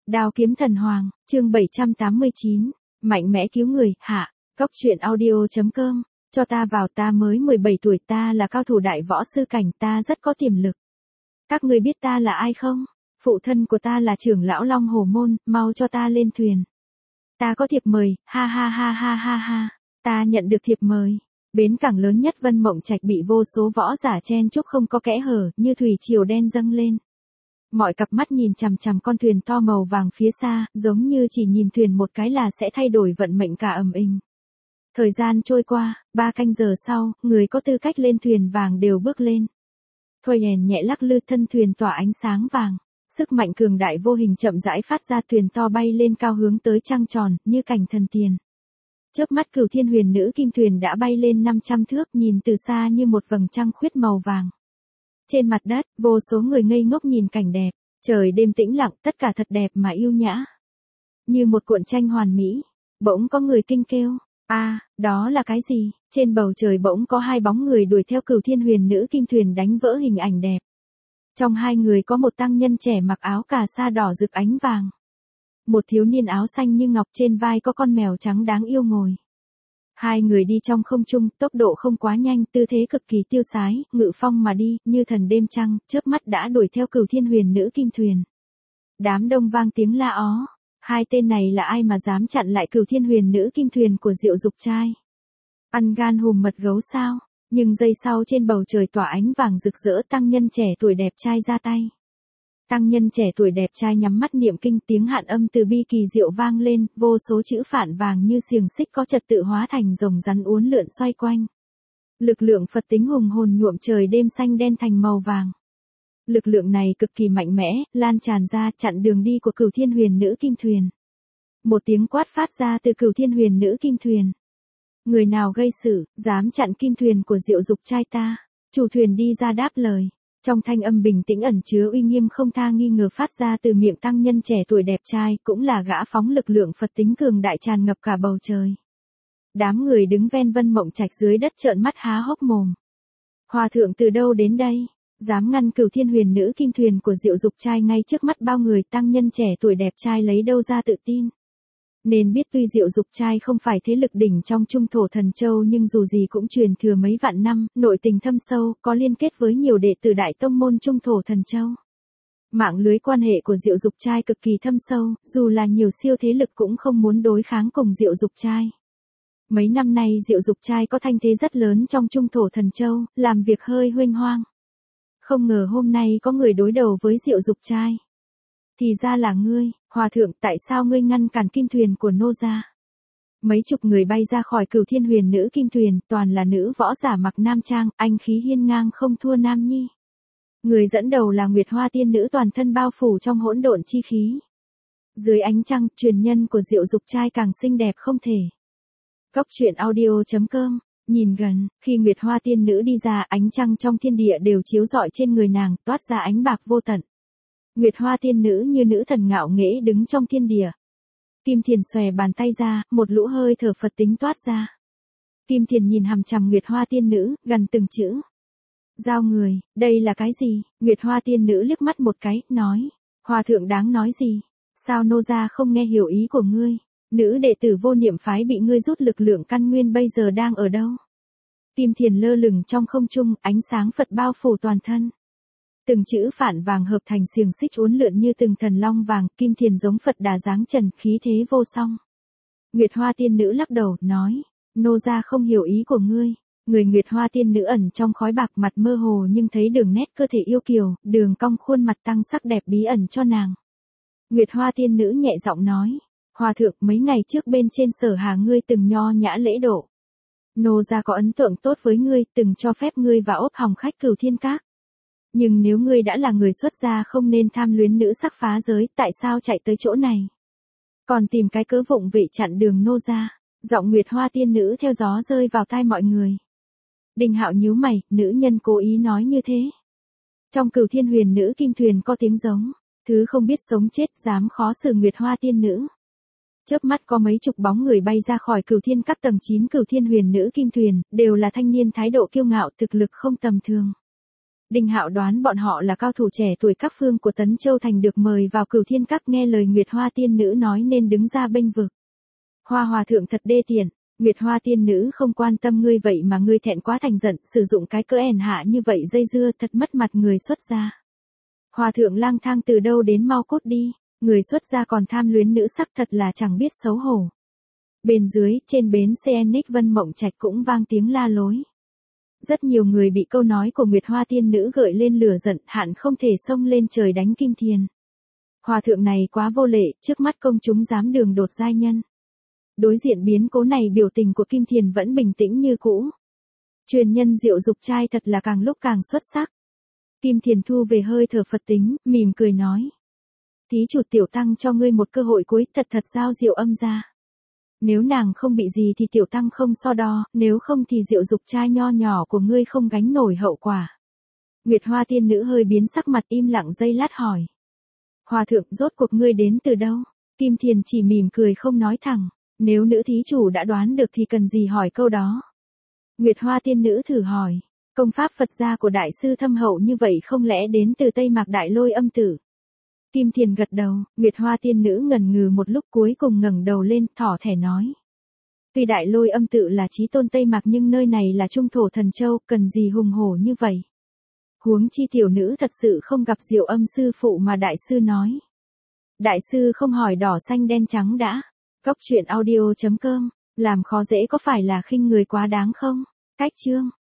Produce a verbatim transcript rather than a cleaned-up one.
Đao kiếm thần hoàng, chương bảy trăm tám mươi chín, mạnh mẽ cứu người, hạ, Cóc truyện audio.com, cho ta vào, ta mới mười bảy tuổi, ta là cao thủ đại võ sư cảnh, ta rất có tiềm lực. Các ngươi biết ta là ai không? Phụ thân của ta là trưởng lão Long Hồ Môn, mau cho ta lên thuyền. Ta có thiệp mời, ha ha ha ha ha ha, ta nhận được thiệp mời. Bến cảng lớn nhất Vân Mộng Trạch bị vô số võ giả chen chúc không có kẽ hở, như thủy triều đen dâng lên. Mọi cặp mắt nhìn chằm chằm con thuyền to màu vàng phía xa, giống như chỉ nhìn thuyền một cái là sẽ thay đổi vận mệnh cả ầm ình. Thời gian trôi qua, ba canh giờ sau, người có tư cách lên thuyền vàng đều bước lên. Thôi hèn nhẹ lắc lư, thân thuyền tỏa ánh sáng vàng. Sức mạnh cường đại vô hình chậm rãi phát ra, thuyền to bay lên cao hướng tới trăng tròn, như cảnh thần tiền. Chớp mắt Cửu Thiên Huyền Nữ Kim Thuyền đã bay lên năm trăm thước, nhìn từ xa như một vầng trăng khuyết màu vàng. Trên mặt đất, vô số người ngây ngốc nhìn cảnh đẹp, trời đêm tĩnh lặng, tất cả thật đẹp mà yêu nhã. Như một cuộn tranh hoàn mỹ, bỗng có người kinh kêu, a, à, đó là cái gì? Trên bầu trời bỗng có hai bóng người đuổi theo Cửu Thiên Huyền Nữ Kim Thuyền đánh vỡ hình ảnh đẹp. Trong hai người có một tăng nhân trẻ mặc áo cà sa đỏ rực ánh vàng. Một thiếu niên áo xanh như ngọc, trên vai có con mèo trắng đáng yêu ngồi. Hai người đi trong không trung, tốc độ không quá nhanh, tư thế cực kỳ tiêu sái, ngự phong mà đi, như thần đêm trăng, chớp mắt đã đuổi theo Cửu Thiên Huyền Nữ Kim Thuyền. Đám đông vang tiếng la ó, hai tên này là ai mà dám chặn lại Cửu Thiên Huyền Nữ Kim Thuyền của Diệu Dục Trai? Ăn gan hùm mật gấu sao? Nhưng giây sau trên bầu trời tỏa ánh vàng rực rỡ, tăng nhân trẻ tuổi đẹp trai ra tay. Tăng nhân trẻ tuổi đẹp trai nhắm mắt niệm kinh, tiếng hạn âm từ bi kỳ diệu vang lên, vô số chữ phạn vàng như xiềng xích có trật tự hóa thành rồng rắn uốn lượn xoay quanh. Lực lượng Phật tính hùng hồn nhuộm trời đêm xanh đen thành màu vàng. Lực lượng này cực kỳ mạnh mẽ, lan tràn ra chặn đường đi của Cửu Thiên Huyền Nữ Kim Thuyền. Một tiếng quát phát ra từ Cửu Thiên Huyền Nữ Kim Thuyền. Người nào gây sự, dám chặn kim thuyền của Diệu Dục Trai ta? Chủ thuyền đi ra đáp lời. Trong thanh âm bình tĩnh ẩn chứa uy nghiêm không tha nghi ngờ phát ra từ miệng tăng nhân trẻ tuổi đẹp trai, cũng là gã phóng lực lượng Phật tính cường đại tràn ngập cả bầu trời. Đám người đứng ven Vân Mộng Trạch dưới đất trợn mắt há hốc mồm. Hòa thượng từ đâu đến đây? Dám ngăn Cửu Thiên Huyền Nữ Kim Thuyền của Diệu Dục Trai ngay trước mắt bao người, tăng nhân trẻ tuổi đẹp trai lấy đâu ra tự tin? Nên biết tuy Diệu Dục Trai không phải thế lực đỉnh trong Trung Thổ Thần Châu, nhưng dù gì cũng truyền thừa mấy vạn năm, nội tình thâm sâu, có liên kết với nhiều đệ tử đại tông môn Trung Thổ Thần Châu. Mạng lưới quan hệ của Diệu Dục Trai cực kỳ thâm sâu, dù là nhiều siêu thế lực cũng không muốn đối kháng cùng Diệu Dục Trai. Mấy năm nay Diệu Dục Trai có thanh thế rất lớn trong Trung Thổ Thần Châu, làm việc hơi huênh hoang. Không ngờ hôm nay có người đối đầu với Diệu Dục Trai. Thì ra là ngươi, hòa thượng, tại sao ngươi ngăn cản kim thuyền của nô gia? Mấy chục người bay ra khỏi Cửu Thiên Huyền Nữ Kim Thuyền, toàn là nữ võ giả mặc nam trang, anh khí hiên ngang không thua nam nhi. Người dẫn đầu là Nguyệt Hoa Tiên Nữ, toàn thân bao phủ trong hỗn độn chi khí. Dưới ánh trăng, truyền nhân của Diệu Dục Trai càng xinh đẹp không thể. Cóc truyện audio.com. Nhìn gần, khi Nguyệt Hoa Tiên Nữ đi ra, ánh trăng trong thiên địa đều chiếu rọi trên người nàng, toát ra ánh bạc vô tận. Nguyệt Hoa Tiên Nữ như nữ thần ngạo nghễ đứng trong thiên địa. Kim Thiền xòe bàn tay ra, một lũ hơi thở Phật tính toát ra. Kim Thiền nhìn hằm chằm Nguyệt Hoa Tiên Nữ, gần từng chữ. Giao người, đây là cái gì? Nguyệt Hoa Tiên Nữ liếc mắt một cái, nói. Hòa thượng đáng nói gì? Sao nô gia không nghe hiểu ý của ngươi? Nữ đệ tử Vô Niệm phái bị ngươi rút lực lượng căn nguyên, bây giờ đang ở đâu? Kim Thiền lơ lửng trong không trung, ánh sáng Phật bao phủ toàn thân. Từng chữ phạn vàng hợp thành xiềng xích uốn lượn như từng thần long vàng, Kim Thiền giống Phật Đà dáng trần, khí thế vô song. Nguyệt Hoa Tiên Nữ lắc đầu, nói, nô gia không hiểu ý của ngươi. Người Nguyệt Hoa Tiên Nữ ẩn trong khói bạc, mặt mơ hồ nhưng thấy đường nét cơ thể yêu kiều, đường cong khuôn mặt tăng sắc đẹp bí ẩn cho nàng. Nguyệt Hoa Tiên Nữ nhẹ giọng nói, hòa thượng, mấy ngày trước bên trên Sở Hà ngươi từng nho nhã lễ độ. Nô gia có ấn tượng tốt với ngươi, từng cho phép ngươi vào ốc hòng khách Cửu Thiên Các. Nhưng nếu ngươi đã là người xuất gia không nên tham luyến nữ sắc phá giới, tại sao chạy tới chỗ này? Còn tìm cái cớ vụng về chặn đường nô gia. Giọng Nguyệt Hoa Tiên Nữ theo gió rơi vào tai mọi người. Đinh Hạo nhíu mày, nữ nhân cố ý nói như thế. Trong Cửu Thiên Huyền Nữ Kim Thuyền có tiếng giống, thứ không biết sống chết dám khó xử Nguyệt Hoa Tiên Nữ. Chớp mắt có mấy chục bóng người bay ra khỏi Cửu Thiên Các tầng chín Cửu Thiên Huyền Nữ Kim Thuyền, đều là thanh niên thái độ kiêu ngạo, thực lực không tầm thường. Đinh Hạo đoán bọn họ là cao thủ trẻ tuổi các phương của Tấn Châu Thành được mời vào Cửu Thiên Các, nghe lời Nguyệt Hoa tiên nữ nói nên đứng ra bênh vực. Hoa hòa thượng thật đê tiện, Nguyệt Hoa tiên nữ không quan tâm ngươi vậy mà ngươi thẹn quá thành giận, sử dụng cái cỡ hèn hạ như vậy dây dưa, thật mất mặt người xuất gia. Hòa thượng lang thang từ đâu đến, mau cút đi, người xuất gia còn tham luyến nữ sắc, thật là chẳng biết xấu hổ. Bên dưới, trên bến xe Enix Vân Mộng Trạch cũng vang tiếng la lối. Rất nhiều người bị câu nói của Nguyệt Hoa tiên nữ gợi lên lửa giận, hạn không thể xông lên trời đánh Kim Thiền. Hòa thượng này quá vô lệ, trước mắt công chúng dám đường đột giai nhân. Đối diện biến cố này, biểu tình của Kim Thiền vẫn bình tĩnh như cũ. Truyền nhân Diệu Dục trai thật là càng lúc càng xuất sắc. Kim Thiền thu về hơi thở Phật tính, mỉm cười nói. Thí chủ, tiểu tăng cho ngươi một cơ hội cuối, thật thật giao Diệu Âm ra. Nếu nàng không bị gì thì tiểu tăng không so đo, nếu không thì Diệu Dục trai nho nhỏ của ngươi không gánh nổi hậu quả. Nguyệt Hoa tiên nữ hơi biến sắc mặt, im lặng giây lát hỏi. Hòa thượng, rốt cuộc ngươi đến từ đâu? Kim Thiền chỉ mỉm cười không nói thẳng. Nếu nữ thí chủ đã đoán được thì cần gì hỏi câu đó. Nguyệt Hoa tiên nữ thử hỏi. Công pháp Phật gia của đại sư thâm hậu như vậy không lẽ đến từ Tây Mạc Đại Lôi Âm Tử? Kim Thiền gật đầu, Nguyệt Hoa tiên nữ ngần ngừ một lúc cuối cùng ngẩng đầu lên, thỏ thẻ nói. Tuy Đại Lôi Âm Tự là chí tôn Tây Mạc nhưng nơi này là trung thổ Thần Châu, cần gì hùng hổ như vậy? Huống chi tiểu nữ thật sự không gặp Diệu Âm sư phụ mà đại sư nói. Đại sư không hỏi đỏ xanh đen trắng đã. Cóc truyện audio chấm com, làm khó dễ có phải là khinh người quá đáng không? Cách chương